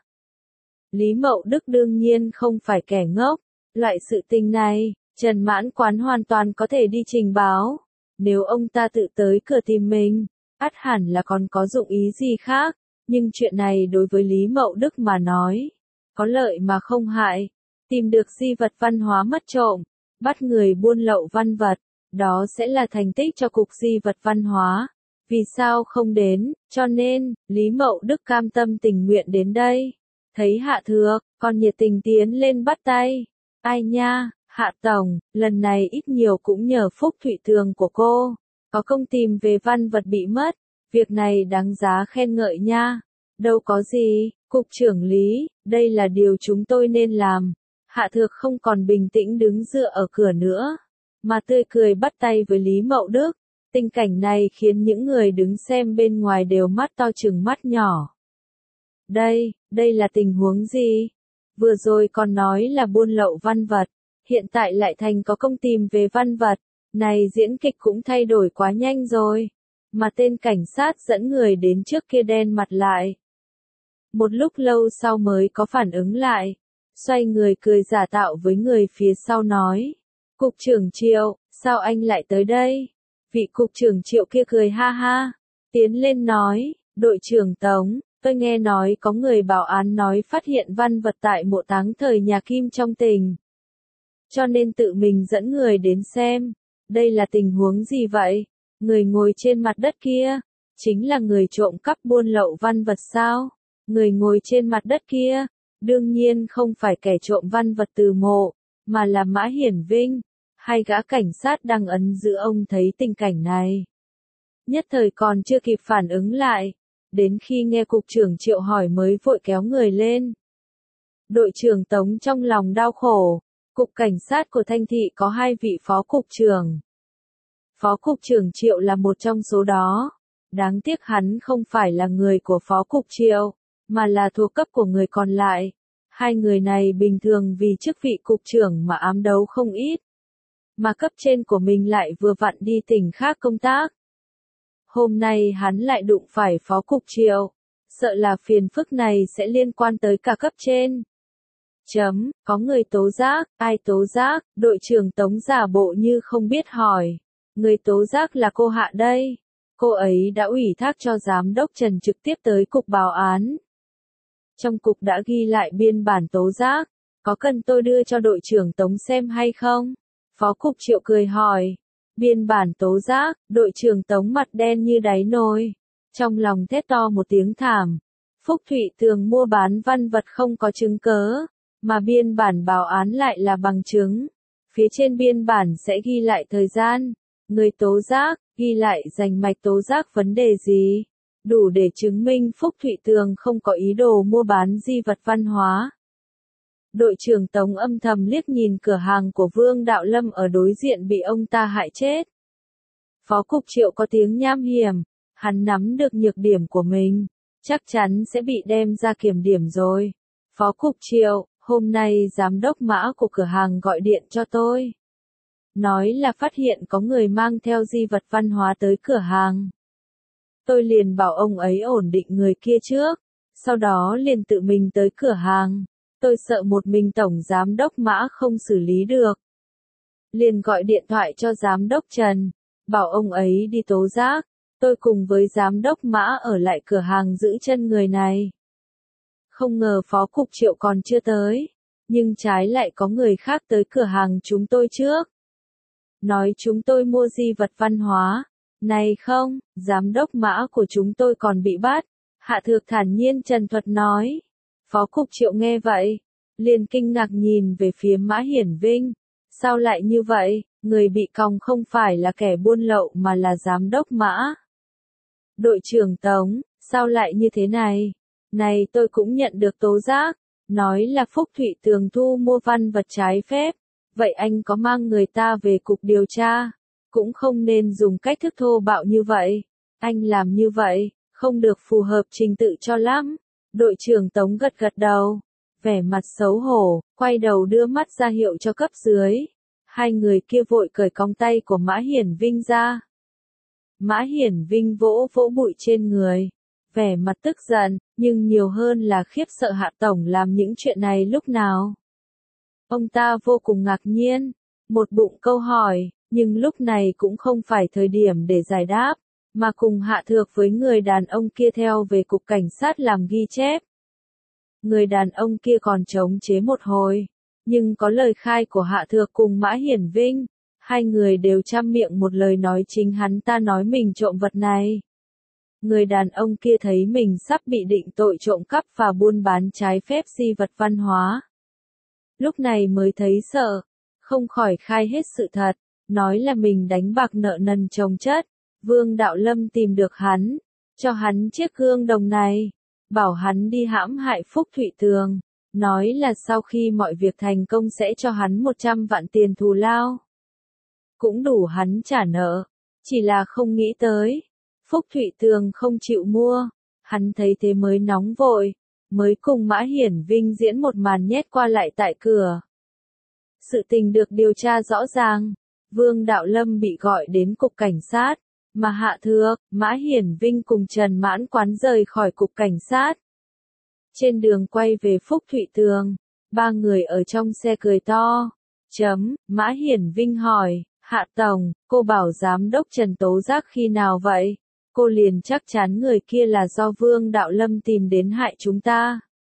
Lý Mậu Đức đương nhiên không phải kẻ ngốc, loại sự tình này, Trần Mãn Quán hoàn toàn có thể đi trình báo. Nếu ông ta tự tới cửa tìm mình, ắt hẳn là còn có dụng ý gì khác. Nhưng chuyện này đối với Lý Mậu Đức mà nói, có lợi mà không hại. Tìm được di vật văn hóa mất trộm, bắt người buôn lậu văn vật, đó sẽ là thành tích cho cục di vật văn hóa. Vì sao không đến, cho nên, Lý Mậu Đức cam tâm tình nguyện đến đây. Thấy Hạ Thược, còn nhiệt tình tiến lên bắt tay. Ai nha, Hạ Tổng, lần này ít nhiều cũng nhờ Phúc Thụy Tường của cô. Có công tìm về văn vật bị mất. Việc này đáng giá khen ngợi nha. Đâu có gì, Cục trưởng Lý, đây là điều chúng tôi nên làm. Hạ Thược không còn bình tĩnh đứng dựa ở cửa nữa, mà tươi cười bắt tay với Lý Mậu Đức. Tình cảnh này khiến những người đứng xem bên ngoài đều mắt to trừng mắt nhỏ. Đây là tình huống gì? Vừa rồi còn nói là buôn lậu văn vật, hiện tại lại thành có công tìm về văn vật. Này diễn kịch cũng thay đổi quá nhanh rồi. Mà tên cảnh sát dẫn người đến trước kia đen mặt lại. Một lúc lâu sau mới có phản ứng lại. Xoay người cười giả tạo với người phía sau nói. Cục trưởng Triệu, sao anh lại tới đây? Vị cục trưởng Triệu kia cười ha ha. Tiến lên nói, đội trưởng Tống, tôi nghe nói có người bảo án nói phát hiện văn vật tại mộ táng thời nhà Kim trong tỉnh. Cho nên tự mình dẫn người đến xem. Đây là tình huống gì vậy? Người ngồi trên mặt đất kia, chính là người trộm cắp buôn lậu văn vật sao? Người ngồi trên mặt đất kia, đương nhiên không phải kẻ trộm văn vật từ mộ, mà là Mã Hiển Vinh. Hai gã cảnh sát đang ấn giữ ông thấy tình cảnh này. Nhất thời còn chưa kịp phản ứng lại, đến khi nghe cục trưởng Triệu hỏi mới vội kéo người lên. Đội trưởng Tống trong lòng đau khổ, cục cảnh sát của Thanh Thị có 2 vị phó cục trưởng. Phó cục trưởng Triệu là một trong số đó. Đáng tiếc hắn không phải là người của phó cục Triệu, mà là thuộc cấp của người còn lại. Hai người này bình thường vì chức vị cục trưởng mà ám đấu không ít. Mà cấp trên của mình lại vừa vặn đi tỉnh khác công tác. Hôm nay hắn lại đụng phải phó cục Triệu. Sợ là phiền phức này sẽ liên quan tới cả cấp trên. Có người tố giác, ai tố giác? Đội trưởng Tống giả bộ như không biết hỏi. Người tố giác là cô Hạ đây. Cô ấy đã ủy thác cho giám đốc Trần trực tiếp tới cục báo án. Trong cục đã ghi lại biên bản tố giác. Có cần tôi đưa cho đội trưởng Tống xem hay không? Phó cục Triệu cười hỏi. Biên bản tố giác, đội trưởng Tống mặt đen như đáy nồi. Trong lòng thét to một tiếng thảm. Phúc Thụy Tường mua bán văn vật không có chứng cớ, mà biên bản báo án lại là bằng chứng. Phía trên biên bản sẽ ghi lại thời gian, người tố giác, ghi lại rành mạch tố giác vấn đề gì. Đủ để chứng minh Phúc Thụy Tường không có ý đồ mua bán di vật văn hóa. Đội trưởng Tống âm thầm liếc nhìn cửa hàng của Vương Đạo Lâm ở đối diện bị ông ta hại chết. Phó cục Triệu có tiếng nham hiểm, hắn nắm được nhược điểm của mình, chắc chắn sẽ bị đem ra kiểm điểm rồi. Phó cục Triệu, hôm nay giám đốc Mã của cửa hàng gọi điện cho tôi. Nói là phát hiện có người mang theo di vật văn hóa tới cửa hàng. Tôi liền bảo ông ấy ổn định người kia trước, sau đó liền tự mình tới cửa hàng. Tôi sợ một mình tổng giám đốc Mã không xử lý được. Liền gọi điện thoại cho giám đốc Trần, bảo ông ấy đi tố giác. Tôi cùng với giám đốc Mã ở lại cửa hàng giữ chân người này. Không ngờ phó cục Triệu còn chưa tới, nhưng trái lại có người khác tới cửa hàng chúng tôi trước. Nói chúng tôi mua di vật văn hóa. Này không, giám đốc Mã của chúng tôi còn bị bắt. Hạ Thược thản nhiên trần thuật nói. Phó cục Triệu nghe vậy, liền kinh ngạc nhìn về phía Mã Hiển Vinh. Sao lại như vậy, người bị còng không phải là kẻ buôn lậu mà là giám đốc Mã. Đội trưởng Tống, sao lại như thế này? Này tôi cũng nhận được tố giác, nói là Phúc Thụy Tường thu mua văn vật trái phép. Vậy anh có mang người ta về cục điều tra? Cũng không nên dùng cách thức thô bạo như vậy. Anh làm như vậy, không được phù hợp trình tự cho lắm. Đội trưởng Tống gật gật đầu, vẻ mặt xấu hổ, quay đầu đưa mắt ra hiệu cho cấp dưới. Hai người kia vội cởi còng tay của Mã Hiển Vinh ra. Mã Hiển Vinh vỗ vỗ bụi trên người, vẻ mặt tức giận, nhưng nhiều hơn là khiếp sợ Hạ Tổng làm những chuyện này lúc nào. Ông ta vô cùng ngạc nhiên, một bụng câu hỏi, nhưng lúc này cũng không phải thời điểm để giải đáp, mà cùng Hạ Thược với người đàn ông kia theo về cục cảnh sát làm ghi chép. Người đàn ông kia còn chống chế một hồi, nhưng có lời khai của Hạ Thược cùng Mã Hiển Vinh, hai người đều trăm miệng một lời nói chính hắn ta nói mình trộm vật này. Người đàn ông kia thấy mình sắp bị định tội trộm cắp và buôn bán trái phép di vật văn hóa. Lúc này mới thấy sợ, không khỏi khai hết sự thật, nói là mình đánh bạc nợ nần chồng chất. Vương Đạo Lâm tìm được hắn, cho hắn chiếc gương đồng này, bảo hắn đi hãm hại Phúc Thụy Tường, nói là sau khi mọi việc thành công sẽ cho hắn 100 vạn tiền thù lao. Cũng đủ hắn trả nợ, chỉ là không nghĩ tới. Phúc Thụy Tường không chịu mua, hắn thấy thế mới nóng vội, mới cùng Mã Hiển Vinh diễn một màn nhét qua lại tại cửa. Sự tình được điều tra rõ ràng, Vương Đạo Lâm bị gọi đến cục cảnh sát, mà Hạ Thược, Mã Hiển Vinh cùng Trần Mãn Quán rời khỏi cục cảnh sát. Trên đường quay về Phúc Thụy Tường, ba người ở trong xe cười to. Mã Hiển Vinh hỏi, Hạ Tổng, cô bảo giám đốc Trần tố giác khi nào vậy? Cô liền chắc chắn người kia là do Vương Đạo Lâm tìm đến hại chúng ta.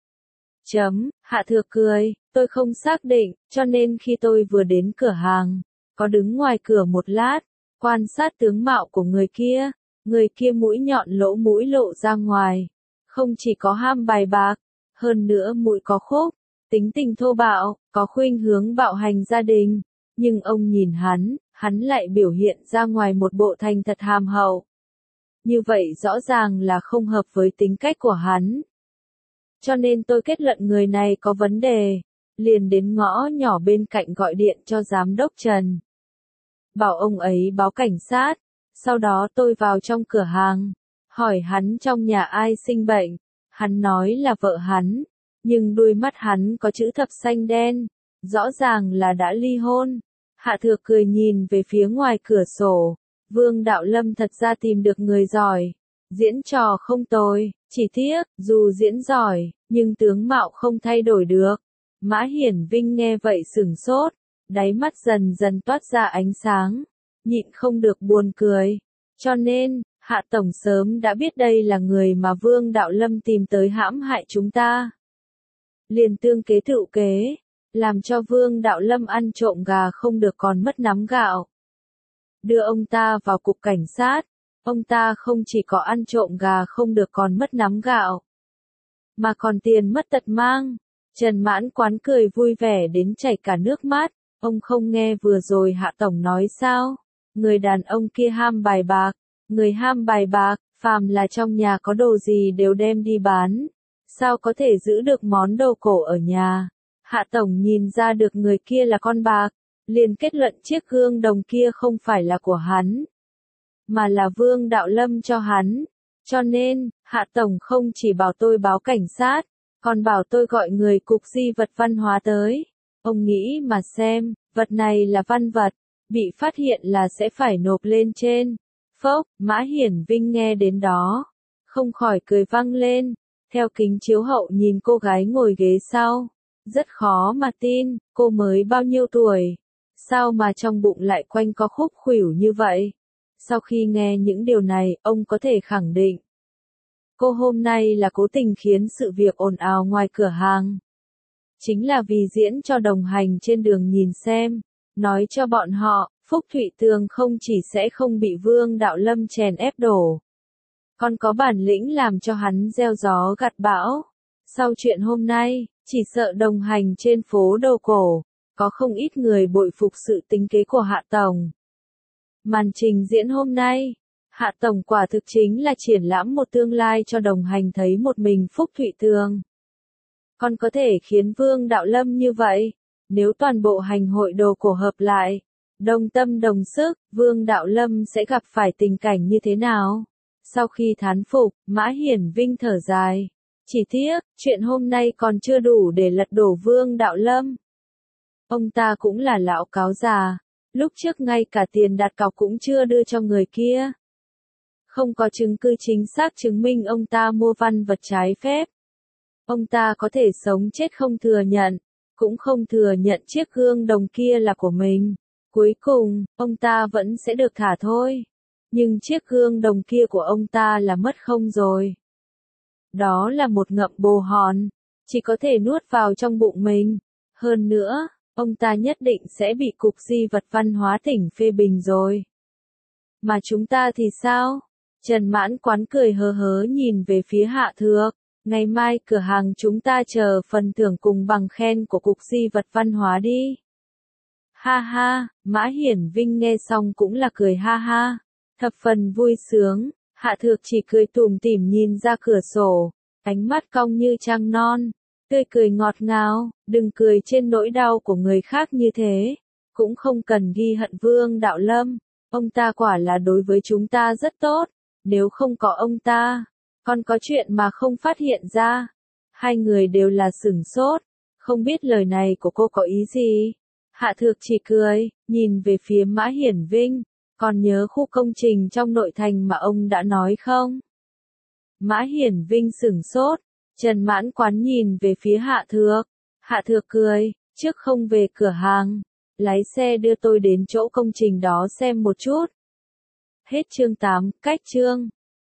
Hạ Thược cười, tôi không xác định, cho nên khi tôi vừa đến cửa hàng, có đứng ngoài cửa một lát, quan sát tướng mạo của người kia mũi nhọn lỗ mũi lộ ra ngoài, không chỉ có ham bài bạc, hơn nữa mũi có khúc, tính tình thô bạo, có khuynh hướng bạo hành gia đình, nhưng ông nhìn hắn lại biểu hiện ra ngoài một bộ thành thật hàm hậu. Như vậy rõ ràng là không hợp với tính cách của hắn. Cho nên tôi kết luận người này có vấn đề, liền đến ngõ nhỏ bên cạnh gọi điện cho giám đốc Trần. Bảo ông ấy báo cảnh sát, sau đó tôi vào trong cửa hàng, hỏi hắn trong nhà ai sinh bệnh, hắn nói là vợ hắn, nhưng đuôi mắt hắn có chữ thập xanh đen, rõ ràng là đã ly hôn. Hạ Thược cười nhìn về phía ngoài cửa sổ, Vương Đạo Lâm thật ra tìm được người giỏi, diễn trò không tồi, chỉ tiếc, dù diễn giỏi, nhưng tướng mạo không thay đổi được. Mã Hiển Vinh nghe vậy sửng sốt, đáy mắt dần dần toát ra ánh sáng, nhịn không được buồn cười. Cho nên, Hạ Tổng sớm đã biết đây là người mà Vương Đạo Lâm tìm tới hãm hại chúng ta. Liền tương kế tựu kế, làm cho Vương Đạo Lâm ăn trộm gà không được còn mất nắm gạo. Đưa ông ta vào cục cảnh sát, ông ta không chỉ có ăn trộm gà không được còn mất nắm gạo, mà còn tiền mất tật mang. Trần Mãn Quán cười vui vẻ đến chảy cả nước mắt, ông không nghe vừa rồi Hạ Tổng nói sao? Người đàn ông kia ham bài bạc, người ham bài bạc, phàm là trong nhà có đồ gì đều đem đi bán, sao có thể giữ được món đồ cổ ở nhà? Hạ Tổng nhìn ra được người kia là con bạc, liền kết luận chiếc gương đồng kia không phải là của hắn, mà là Vương Đạo Lâm cho hắn. Cho nên, Hạ Tổng không chỉ bảo tôi báo cảnh sát, còn bảo tôi gọi người cục di vật văn hóa tới. Ông nghĩ mà xem, vật này là văn vật, bị phát hiện là sẽ phải nộp lên trên. Phốc, Mã Hiển Vinh nghe đến đó, không khỏi cười vang lên, theo kính chiếu hậu nhìn cô gái ngồi ghế sau. Rất khó mà tin, cô mới bao nhiêu tuổi, sao mà trong bụng lại quanh có khúc khuỷu như vậy? Sau khi nghe những điều này, ông có thể khẳng định, cô hôm nay là cố tình khiến sự việc ồn ào ngoài cửa hàng. Chính là vì diễn cho đồng hành trên đường nhìn xem, nói cho bọn họ, Phúc Thụy Tường không chỉ sẽ không bị Vương Đạo Lâm chèn ép đổ, còn có bản lĩnh làm cho hắn gieo gió gặt bão. Sau chuyện hôm nay, chỉ sợ đồng hành trên phố đồ cổ, có không ít người bội phục sự tính kế của Hạ Tổng. Màn trình diễn hôm nay, Hạ Tổng quả thực chính là triển lãm một tương lai cho đồng hành thấy một mình Phúc Thụy Tường. Còn có thể khiến Vương Đạo Lâm như vậy, nếu toàn bộ hành hội đồ cổ hợp lại, đồng tâm đồng sức, Vương Đạo Lâm sẽ gặp phải tình cảnh như thế nào? Sau khi thán phục, Mã Hiển Vinh thở dài. Chỉ tiếc, chuyện hôm nay còn chưa đủ để lật đổ Vương Đạo Lâm. Ông ta cũng là lão cáo già, lúc trước ngay cả tiền đặt cọc cũng chưa đưa cho người kia. Không có chứng cứ chính xác chứng minh ông ta mua văn vật trái phép. Ông ta có thể sống chết không thừa nhận, cũng không thừa nhận chiếc gương đồng kia là của mình. Cuối cùng, ông ta vẫn sẽ được thả thôi. Nhưng chiếc gương đồng kia của ông ta là mất không rồi. Đó là một ngậm bồ hòn, chỉ có thể nuốt vào trong bụng mình. Hơn nữa, ông ta nhất định sẽ bị cục di vật văn hóa tỉnh phê bình rồi. Mà chúng ta thì sao? Trần Mãn Quán cười hớ hớ nhìn về phía Hạ Thược. Ngày mai cửa hàng chúng ta chờ phần thưởng cùng bằng khen của cục di vật văn hóa đi. Ha ha, Mã Hiển Vinh nghe xong cũng là cười ha ha, thập phần vui sướng. Hạ Thược chỉ cười tủm tỉm nhìn ra cửa sổ, ánh mắt cong như trăng non, tươi cười ngọt ngào, đừng cười trên nỗi đau của người khác như thế, cũng không cần ghi hận Vương Đạo Lâm, ông ta quả là đối với chúng ta rất tốt, nếu không có ông ta, còn có chuyện mà không phát hiện ra. Hai người đều là sửng sốt, không biết lời này của cô có ý gì. Hạ Thược chỉ cười, nhìn về phía Mã Hiển Vinh, còn nhớ khu công trình trong nội thành mà ông đã nói không? Mã Hiển Vinh sửng sốt, Trần Mãn Quán nhìn về phía Hạ Thược. Hạ Thược cười, trước không về cửa hàng, lái xe đưa tôi đến chỗ công trình đó xem một chút. Hết chương 8, cách chương.